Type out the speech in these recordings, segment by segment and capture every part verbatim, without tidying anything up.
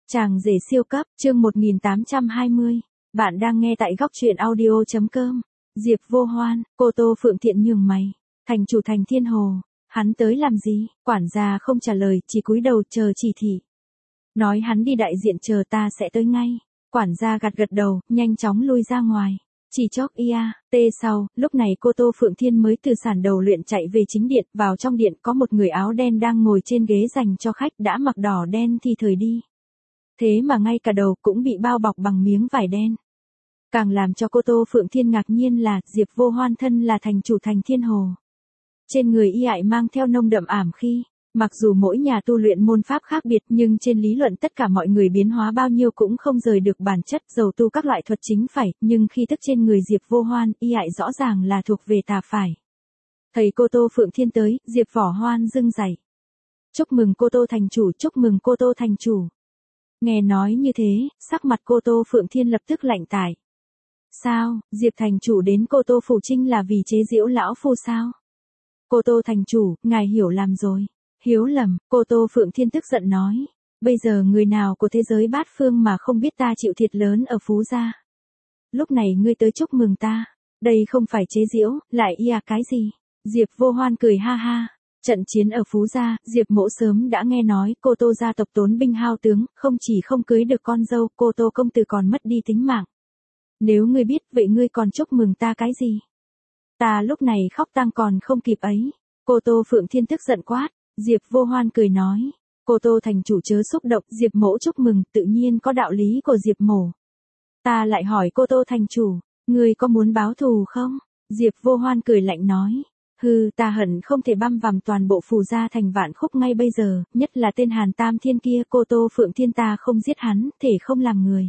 Chàng rể siêu cấp, chương một nghìn tám trăm hai mươi. Bạn đang nghe tại góc truyện audio.com. Diệp Vô Hoan, Cô Tô Phượng Thiện nhường mày. Thành chủ Thành Thiên Hồ, hắn tới làm gì? Quản gia không trả lời, chỉ cúi đầu chờ chỉ thị. Nói hắn đi đại diện chờ ta sẽ tới ngay. Quản gia gật gật đầu, nhanh chóng lui ra ngoài. Chỉ chốc ia, tê sau, lúc này Cô Tô Phượng Thiên mới từ sàn đầu luyện chạy về chính điện, vào trong điện có một người áo đen đang ngồi trên ghế dành cho khách đã mặc đỏ đen thì thời đi. Thế mà ngay cả đầu cũng bị bao bọc bằng miếng vải đen. Càng làm cho Cô Tô Phượng Thiên ngạc nhiên là Diệp Vô Hoan thân là thành chủ Thành Thiên Hồ. Trên người y ại mang theo nông đậm ảm khi, mặc dù mỗi nhà tu luyện môn pháp khác biệt nhưng trên lý luận tất cả mọi người biến hóa bao nhiêu cũng không rời được bản chất dầu tu các loại thuật chính phải, nhưng khi thức trên người Diệp Vô Hoan y ại rõ ràng là thuộc về tà phải. Thầy Cô Tô Phượng Thiên tới, Diệp Võ Hoan rưng rẩy. Chúc mừng Cô Tô thành chủ, chúc mừng Cô Tô thành chủ. Nghe nói như thế, sắc mặt Cô Tô Phượng Thiên lập tức lạnh tải. Sao, Diệp thành chủ đến Cô Tô Phủ Trinh là vì chế giễu lão phu sao? Cô Tô thành chủ, ngài hiểu lầm rồi. Hiếu lầm, Cô Tô Phượng Thiên tức giận nói. Bây giờ người nào của thế giới bát phương mà không biết ta chịu thiệt lớn ở Phú Gia. Lúc này ngươi tới chúc mừng ta. Đây không phải chế giễu, lại ia cái gì? Diệp Vô Hoan cười ha ha. Trận chiến ở Phú Gia, Diệp Mỗ sớm đã nghe nói Cô Tô gia tộc tốn binh hao tướng, không chỉ không cưới được con dâu, Cô Tô công tử còn mất đi tính mạng. Nếu ngươi biết vậy ngươi còn chúc mừng ta cái gì? Ta lúc này khóc tang còn không kịp ấy. Cô Tô Phượng Thiên tức giận quát. Diệp Vô Hoan cười nói. Cô Tô thành chủ chớ xúc động, Diệp Mỗ chúc mừng, tự nhiên có đạo lý của Diệp Mỗ. Ta lại hỏi Cô Tô thành chủ, ngươi có muốn báo thù không? Diệp Vô Hoan cười lạnh nói. Hừ, ta hận không thể băm vằm toàn bộ Phù Gia thành vạn khúc ngay bây giờ, nhất là tên Hàn Tam Thiên kia, Cô Tô Phượng Thiên ta không giết hắn, thể không làm người.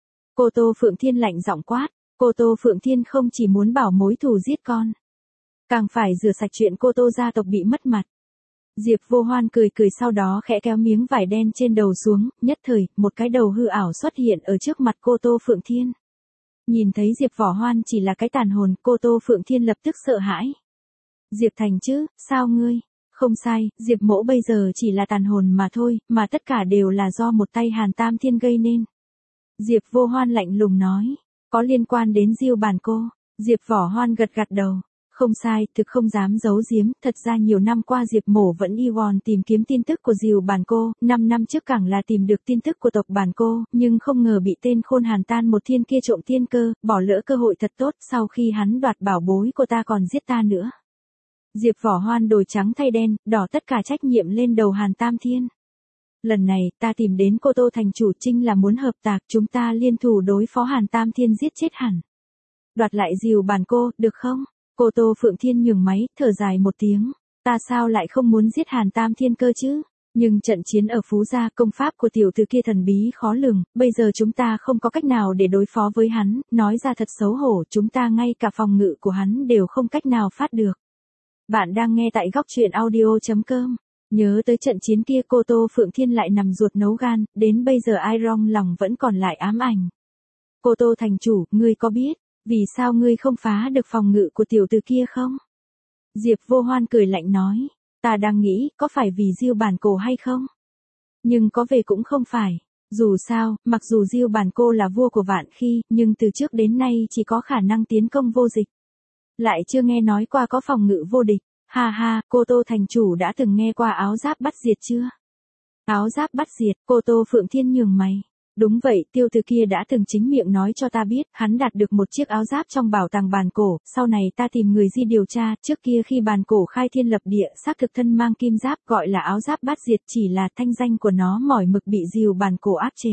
Cô Tô Phượng Thiên lạnh giọng quát, Cô Tô Phượng Thiên không chỉ muốn bảo mối thù giết con, càng phải rửa sạch chuyện Cô Tô gia tộc bị mất mặt. Diệp Vô Hoan cười cười sau đó khẽ kéo miếng vải đen trên đầu xuống, nhất thời, một cái đầu hư ảo xuất hiện ở trước mặt Cô Tô Phượng Thiên. Nhìn thấy Diệp Võ Hoan chỉ là cái tàn hồn, Cô Tô Phượng Thiên lập tức sợ hãi. Diệp Thành chứ, sao ngươi? Không sai, Diệp Mỗ bây giờ chỉ là tàn hồn mà thôi, mà tất cả đều là do một tay Hàn Tam Thiên gây nên. Diệp Vô Hoan lạnh lùng nói, có liên quan đến Diêu Bản Cô. Diệp Võ Hoan gật gật đầu, không sai, thực không dám giấu giếm, thật ra nhiều năm qua Diệp Mỗ vẫn y won tìm kiếm tin tức của Diêu Bản Cô, năm năm trước càng là tìm được tin tức của tộc Bản Cô, nhưng không ngờ bị tên khôn Hàn Tan một thiên kia trộm tiên cơ, bỏ lỡ cơ hội thật tốt, sau khi hắn đoạt bảo bối của ta còn giết ta nữa. Diệp Võ Hoan đổi trắng thay đen, đỏ tất cả trách nhiệm lên đầu Hàn Tam Thiên. Lần này, ta tìm đến Cô Tô thành chủ Trinh là muốn hợp tác, chúng ta liên thủ đối phó Hàn Tam Thiên giết chết hẳn. Đoạt lại Diêu Bản Cô, được không? Cô Tô Phượng Thiên nhường máy, thở dài một tiếng. Ta sao lại không muốn giết Hàn Tam Thiên cơ chứ? Nhưng trận chiến ở Phú Gia, công pháp của tiểu tử kia thần bí khó lường, bây giờ chúng ta không có cách nào để đối phó với hắn, nói ra thật xấu hổ, chúng ta ngay cả phòng ngự của hắn đều không cách nào phát được. Bạn đang nghe tại góc truyện audio.com. Nhớ tới trận chiến kia Cô Tô Phượng Thiên lại nằm ruột nấu gan, đến bây giờ ai rong lòng vẫn còn lại ám ảnh. Cô Tô thành chủ, ngươi có biết, vì sao ngươi không phá được phòng ngự của tiểu tử kia không? Diệp Vô Hoan cười lạnh nói, ta đang nghĩ, có phải vì Diêu Bản Cô hay không? Nhưng có về cũng không phải. Dù sao, mặc dù Diêu Bản Cô là vua của vạn khi, nhưng từ trước đến nay chỉ có khả năng tiến công vô dịch. Lại chưa nghe nói qua có phòng ngự vô địch. Ha ha, Cô Tô thành chủ đã từng nghe qua áo giáp bắt diệt chưa? Áo giáp bắt diệt, Cô Tô Phượng Thiên nhường mày. Đúng vậy, tiêu tử kia đã từng chính miệng nói cho ta biết, hắn đạt được một chiếc áo giáp trong bảo tàng Bản Cổ, sau này ta tìm người di điều tra, trước kia khi Bản Cổ khai thiên lập địa, xác thực thân mang kim giáp gọi là áo giáp bắt diệt, chỉ là thanh danh của nó mỏi mực bị Diêu Bản Cổ áp chế.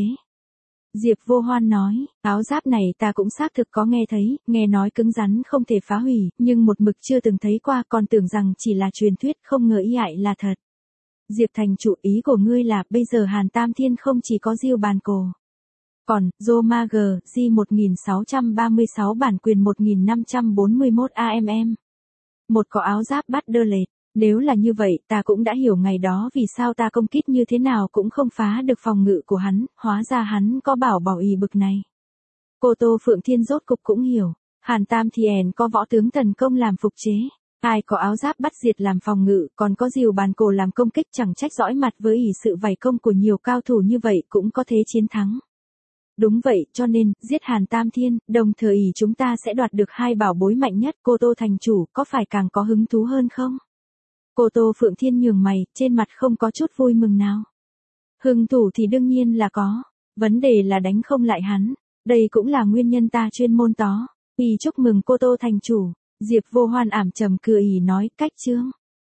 Diệp Vô Hoan nói, áo giáp này ta cũng xác thực có nghe thấy, nghe nói cứng rắn không thể phá hủy, nhưng một mực chưa từng thấy qua, còn tưởng rằng chỉ là truyền thuyết, không ngờ y ại là thật. Diệp thành chủ, ý của ngươi là, bây giờ Hàn Tam Thiên không chỉ có Diêu Bản Cô. Còn, Zomag, G một nghìn sáu trăm ba mươi sáu bản quyền một nghìn năm trăm bốn mươi mốt A M M. Một có áo giáp bắt đơ lệt. Nếu là như vậy, ta cũng đã hiểu ngày đó vì sao ta công kích như thế nào cũng không phá được phòng ngự của hắn, hóa ra hắn có bảo bảo ý bực này. Cô Tô Phượng Thiên rốt cục cũng hiểu, Hàn Tam Thiên có võ tướng thần công làm phục chế. Ai có áo giáp bắt diệt làm phòng ngự, còn có diều bàn cổ làm công kích, chẳng trách dõi mặt với ỷ sự vây công của nhiều cao thủ như vậy cũng có thế chiến thắng. Đúng vậy, cho nên, giết Hàn Tam Thiên, đồng thời ỷ chúng ta sẽ đoạt được hai bảo bối mạnh nhất. Cô Tô thành chủ, có phải càng có hứng thú hơn không? Cô Tô Phượng Thiên nhường mày, trên mặt không có chút vui mừng nào. Hứng thú thì đương nhiên là có, vấn đề là đánh không lại hắn. Đây cũng là nguyên nhân ta chuyên môn tó. Ỷ chúc mừng cô Tô thành chủ. Diệp Vô Hoan ảm trầm cười ỷ nói, cách chương.